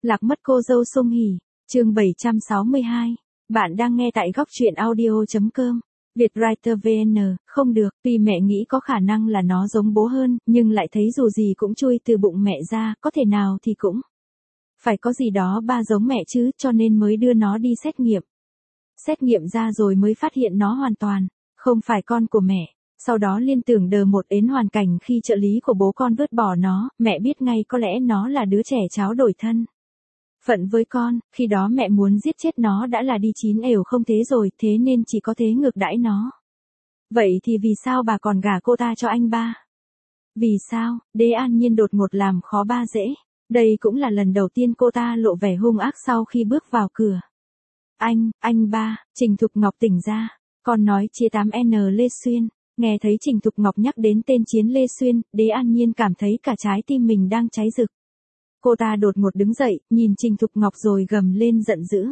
Lạc mất cô dâu Song Hỷ, chương 762. Bạn đang nghe tại góc truyện audio.com. Vietwriter VN, không được, tuy mẹ nghĩ có khả năng là nó giống bố hơn, nhưng lại thấy dù gì cũng chui từ bụng mẹ ra, có thể nào thì cũng phải có gì đó ba giống mẹ chứ, cho nên mới đưa nó đi xét nghiệm. Xét nghiệm ra rồi mới phát hiện nó hoàn toàn không phải con của mẹ. Sau đó liên tưởng đờ một đến hoàn cảnh khi trợ lý của bố con vứt bỏ nó, mẹ biết ngay có lẽ nó là đứa trẻ cháu đổi thân phận với con, khi đó mẹ muốn giết chết nó đã là đi chín ểu không thế rồi, thế nên chỉ có thế ngược đãi nó. Vậy thì vì sao bà còn gả cô ta cho anh ba? Vì sao? Đế An Nhiên đột ngột làm khó ba dễ. Đây cũng là lần đầu tiên cô ta lộ vẻ hung ác sau khi bước vào cửa. Anh ba, Trình Thục Ngọc tỉnh ra. Con nói chia 8N Lê Xuyên. Nghe thấy Trình Thục Ngọc nhắc đến tên Chiến Lê Xuyên, Đế An Nhiên cảm thấy cả trái tim mình đang cháy rực. Cô ta đột ngột đứng dậy, nhìn Trình Thục Ngọc rồi gầm lên giận dữ.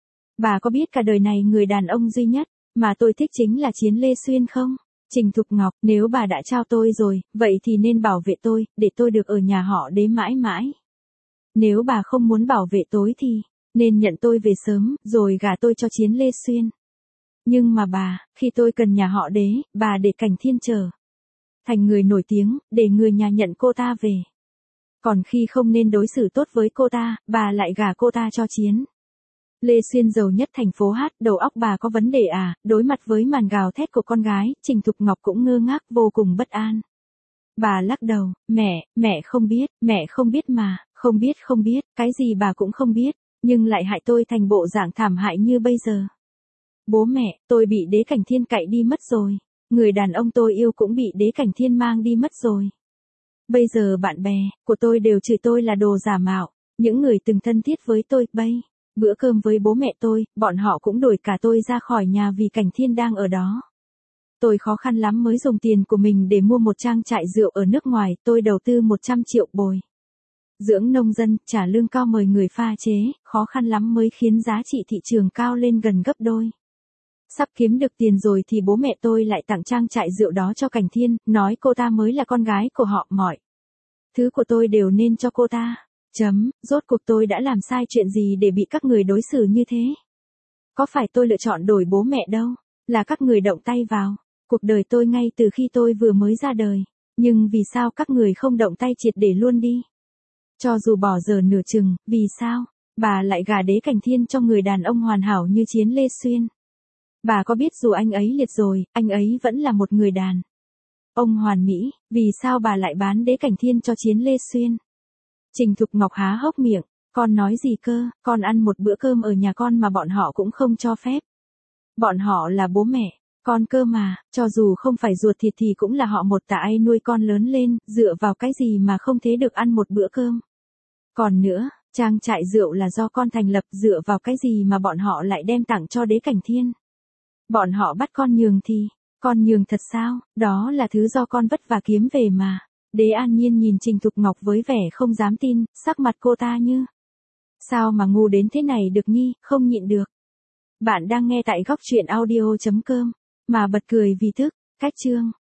Bà có biết cả đời này người đàn ông duy nhất mà tôi thích chính là Chiến Lê Xuyên không? Trình Thục Ngọc, nếu bà đã trao tôi rồi, vậy thì nên bảo vệ tôi, để tôi được ở nhà họ Đế mãi mãi. Nếu bà không muốn bảo vệ tôi thì nên nhận tôi về sớm, rồi gả tôi cho Chiến Lê Xuyên. Nhưng mà bà, khi tôi cần nhà họ Đế, bà để Cảnh Thiên trở thành người nổi tiếng, để người nhà nhận cô ta về. Còn khi không nên đối xử tốt với cô ta, bà lại gả cô ta cho Chiến Lê Xuyên giàu nhất thành phố Hát, đầu óc bà có vấn đề à? Đối mặt với màn gào thét của con gái, Trình Thục Ngọc cũng ngơ ngác vô cùng bất an. Bà lắc đầu, mẹ không biết mà, không biết, cái gì bà cũng không biết, nhưng lại hại tôi thành bộ dạng thảm hại như bây giờ. Bố mẹ, tôi bị Đế Cảnh Thiên cậy đi mất rồi, người đàn ông tôi yêu cũng bị Đế Cảnh Thiên mang đi mất rồi. Bây giờ bạn bè của tôi đều chửi tôi là đồ giả mạo, những người từng thân thiết với tôi, bữa cơm với bố mẹ tôi, bọn họ cũng đuổi cả tôi ra khỏi nhà vì Cảnh Thiên đang ở đó. Tôi khó khăn lắm mới dùng tiền của mình để mua một trang trại rượu ở nước ngoài, tôi đầu tư 100 triệu bồi dưỡng nông dân, trả lương cao mời người pha chế, khó khăn lắm mới khiến giá trị thị trường cao lên gần gấp đôi. Sắp kiếm được tiền rồi thì bố mẹ tôi lại tặng trang trại rượu đó cho Cảnh Thiên, nói cô ta mới là con gái của họ, mọi thứ của tôi đều nên cho cô ta. Rốt cuộc tôi đã làm sai chuyện gì để bị các người đối xử như thế? Có phải tôi lựa chọn đổi bố mẹ đâu, là các người động tay vào cuộc đời tôi ngay từ khi tôi vừa mới ra đời, nhưng vì sao các người không động tay triệt để luôn đi? Cho dù bỏ giờ nửa chừng, vì sao bà lại gả Đế Cảnh Thiên cho người đàn ông hoàn hảo như Chiến Lê Xuyên? Bà có biết dù anh ấy liệt rồi, anh ấy vẫn là một người đàn ông hoàn mỹ, vì sao bà lại bán Đế Cảnh Thiên cho Chiến Lê Xuyên? Trình Thục Ngọc há hốc miệng, con nói gì cơ, con ăn một bữa cơm ở nhà con mà bọn họ cũng không cho phép. Bọn họ là bố mẹ con cơ mà, cho dù không phải ruột thịt thì cũng là họ một, ai nuôi con lớn lên, dựa vào cái gì mà không thế được ăn một bữa cơm. Còn nữa, trang trại rượu là do con thành lập, dựa vào cái gì mà bọn họ lại đem tặng cho Đế Cảnh Thiên? Bọn họ bắt con nhường thì, con nhường thật sao? Đó là thứ do con vất vả kiếm về mà. Đế An Nhiên nhìn Trình Thục Ngọc với vẻ không dám tin, sắc mặt cô ta như sao mà ngu đến thế này được nhỉ, không nhịn được. Bạn đang nghe tại góc truyện audio.com, mà bật cười vì tức, cách chương.